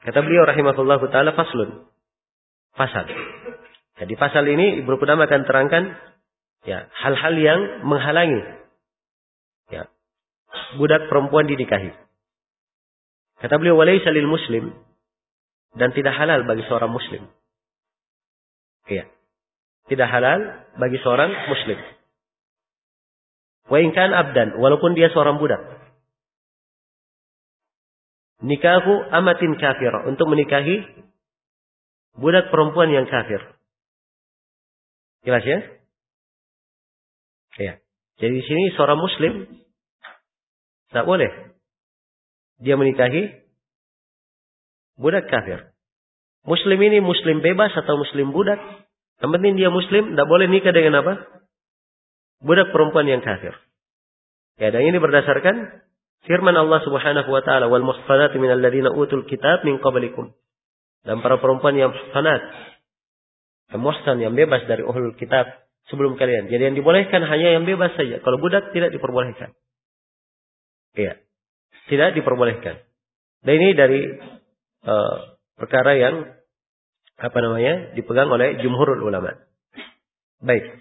Kata beliau rahimahullah ta'ala faslun. Pasal. Jadi pasal ini Ibnu Qudamah akan terangkan ya, hal-hal yang menghalangi ya, budak perempuan dinikahi. Kata beliau walaysa lil muslim, dan tidak halal bagi seorang muslim. Iya. Tidak halal bagi seorang muslim. Wa in kan abdan, walaupun dia seorang budak. Nikahu amatin kafirah, untuk menikahi budak perempuan yang kafir. Jelas ya? Iya. Jadi di sini seorang muslim tak boleh dia menikahi budak kafir. Muslim ini muslim bebas atau muslim budak. Yang penting dia muslim, tidak boleh nikah dengan apa? Budak perempuan yang kafir. Ya, dan ini berdasarkan firman Allah Subhanahu wa taala, "Wal muhsanatu minal ladzina utul kitab min qablikum." Dan para perempuan yang muhsanat, yang muhsan, yang bebas dari ahlul kitab sebelum kalian. Jadi yang dibolehkan hanya yang bebas saja. Kalau budak tidak diperbolehkan. Iya. Tidak diperbolehkan. Dan ini dari perkara yang dipegang oleh jumhurul ulama. Baik.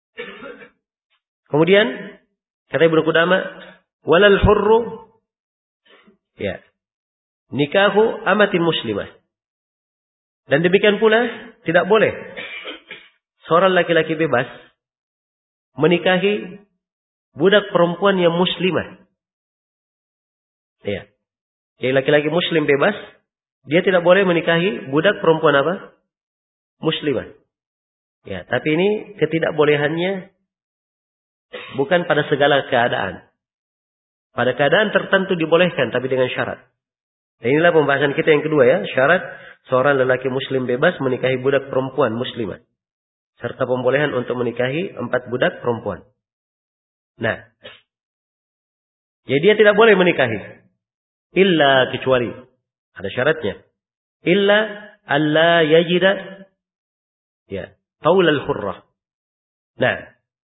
Kemudian kata Ibnu Qudamah, walal hurru ya nikahu amatin muslimah. Dan demikian pula tidak boleh seorang laki-laki bebas menikahi budak perempuan yang muslimah. Ya. Jadi laki-laki muslim bebas, dia tidak boleh menikahi budak perempuan apa? Muslimah. Ya, tapi ini ketidakbolehannya bukan pada segala keadaan. Pada keadaan tertentu dibolehkan, tapi dengan syarat. Dan inilah pembahasan kita yang kedua ya. Syarat seorang lelaki muslim bebas menikahi budak perempuan muslimah. Serta pembolehan untuk menikahi 4 budak perempuan. Nah. Jadi dia tidak boleh menikahi. Illa kecuali. Ada syaratnya. Illa alla yajida ya, taulal hurrah. Nah.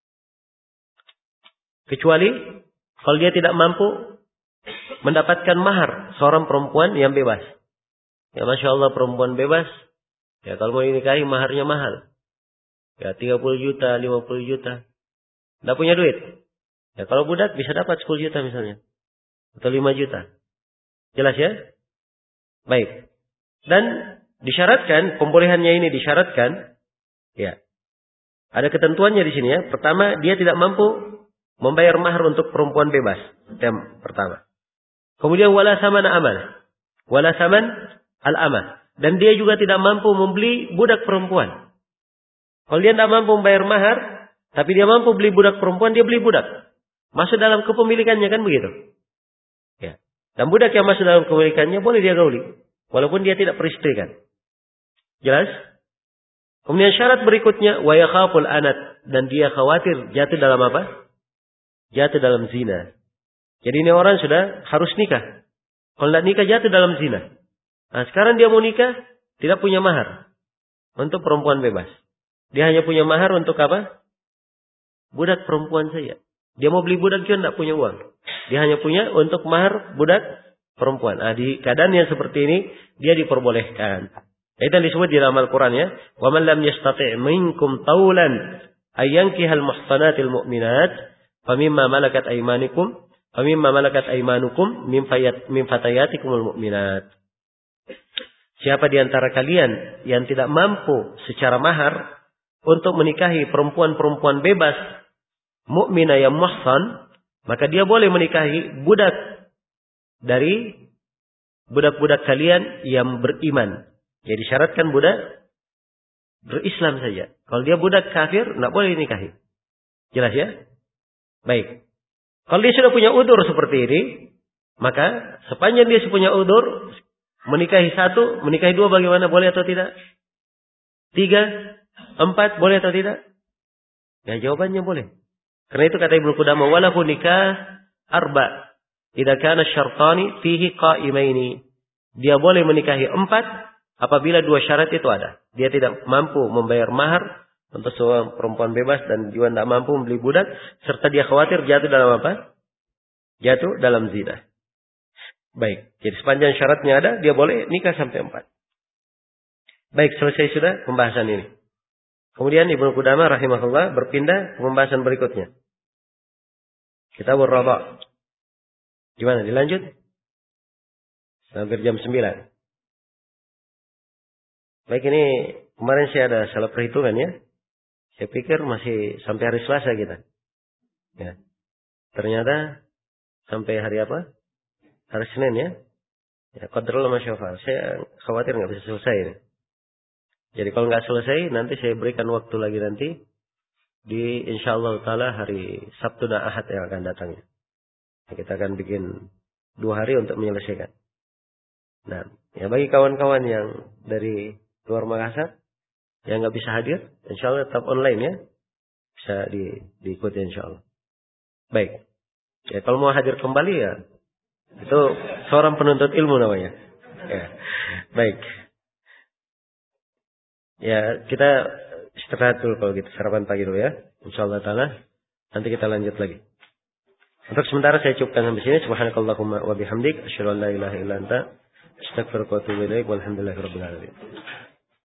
Kecuali kalau dia tidak mampu mendapatkan mahar seorang perempuan yang bebas. Ya Masya Allah perempuan bebas. Ya kalau mau dinikahi maharnya mahal. Ya 30 juta, 50 juta. Tidak punya duit. Ya kalau budak bisa dapat 10 juta misalnya. Atau 5 juta. Jelas ya? Baik. Dan disyaratkan, pembolehannya ini disyaratkan. Ya. Ada ketentuannya di sini ya. Pertama, dia tidak mampu membayar mahar untuk perempuan bebas. Yang pertama. Kemudian wala saman amal. Wala saman al-amah. Dan dia juga tidak mampu membeli budak perempuan. Kalau dia tidak mampu membayar mahar, tapi dia mampu beli budak perempuan, dia beli budak. Masuk dalam kepemilikannya kan begitu. Ya. Dan budak yang masuk dalam kepemilikannya boleh dia gauli. Walaupun dia tidak peristrikan. Jelas? Kemudian syarat berikutnya, wa yakhaful anat. Dan dia khawatir jatuh dalam apa? Jatuh dalam zina. Jadi ini orang sudah harus nikah. Kalau tidak nikah jatuh dalam zina. Nah sekarang dia mau nikah, tidak punya mahar. Untuk perempuan bebas. Dia hanya punya mahar untuk apa? Budak perempuan saja. Dia mau beli budak juga tidak punya uang. Dia hanya punya untuk mahar budak perempuan. Nah di keadaan yang seperti ini, dia diperbolehkan. Itu yang disebut di dalam Al-Quran ya. Wa man lam yastati' minkum taulan ayyankihal muhsanatil mu'minat famimma malakat aymanukum min fatayatikumul mu'minat. Siapa di antara kalian yang tidak mampu secara mahar untuk menikahi perempuan-perempuan bebas mukminah yang muhsan, maka dia boleh menikahi budak dari budak-budak kalian yang beriman. Jadi syaratkan budak berislam saja. Kalau dia budak kafir, tidak boleh dinikahi. Jelas ya? Baik. Kalau dia sudah punya udzur seperti ini, maka sepanjang dia punya udzur, menikahi 1, menikahi 2 bagaimana? Boleh atau tidak? 3, 4, boleh atau tidak? Ya jawabannya boleh. Karena itu kata Ibnu Qudamah, walahu nikah arba. Idza kana syartani fihi qa'imaini. Dia boleh menikahi 4 apabila 2 syarat itu ada. Dia tidak mampu membayar mahar untuk seorang perempuan bebas dan juga tidak mampu membeli budak, serta dia khawatir jatuh dalam apa? Jatuh dalam zina. Baik. Jadi sepanjang syaratnya ada, dia boleh nikah sampai 4. Baik, selesai sudah pembahasan ini. Kemudian Ibnu Qudamah rahimahullah berpindah ke pembahasan berikutnya. Kitabur Radha'. Gimana? Dilanjut? Hampir jam 9. Baik, ini kemarin saya ada salah perhitungan ya. Saya pikir masih sampai hari Selasa kita. Ya. Ternyata sampai hari apa? Hari Senin ya. Ya, qadarullah ma syaa. Saya khawatir nggak bisa selesai ini. Jadi kalau nggak selesai, nanti saya berikan waktu lagi nanti di insyaallah taala hari Sabtu dan Ahad yang akan datang. Kita akan bikin 2 hari untuk menyelesaikan. Nah, ya bagi kawan-kawan yang dari luar Makassar yang nggak bisa hadir, insyaallah tetap online ya, bisa diikuti insyaallah. Baik. Ya kalau mau hadir kembali ya, itu seorang penuntut ilmu namanya. Ya. Baik. Ya, kita istirahat dulu kalau gitu, sarapan pagi dulu ya. Insyaallah taala nanti kita lanjut lagi. Untuk sementara saya cukupkan sampai sini. Subhanakallahumma wa bihamdik asyhadu an la ilaha illa anta astaghfiruka wa atubu ilaik. Walhamdulillahirabbil alamin.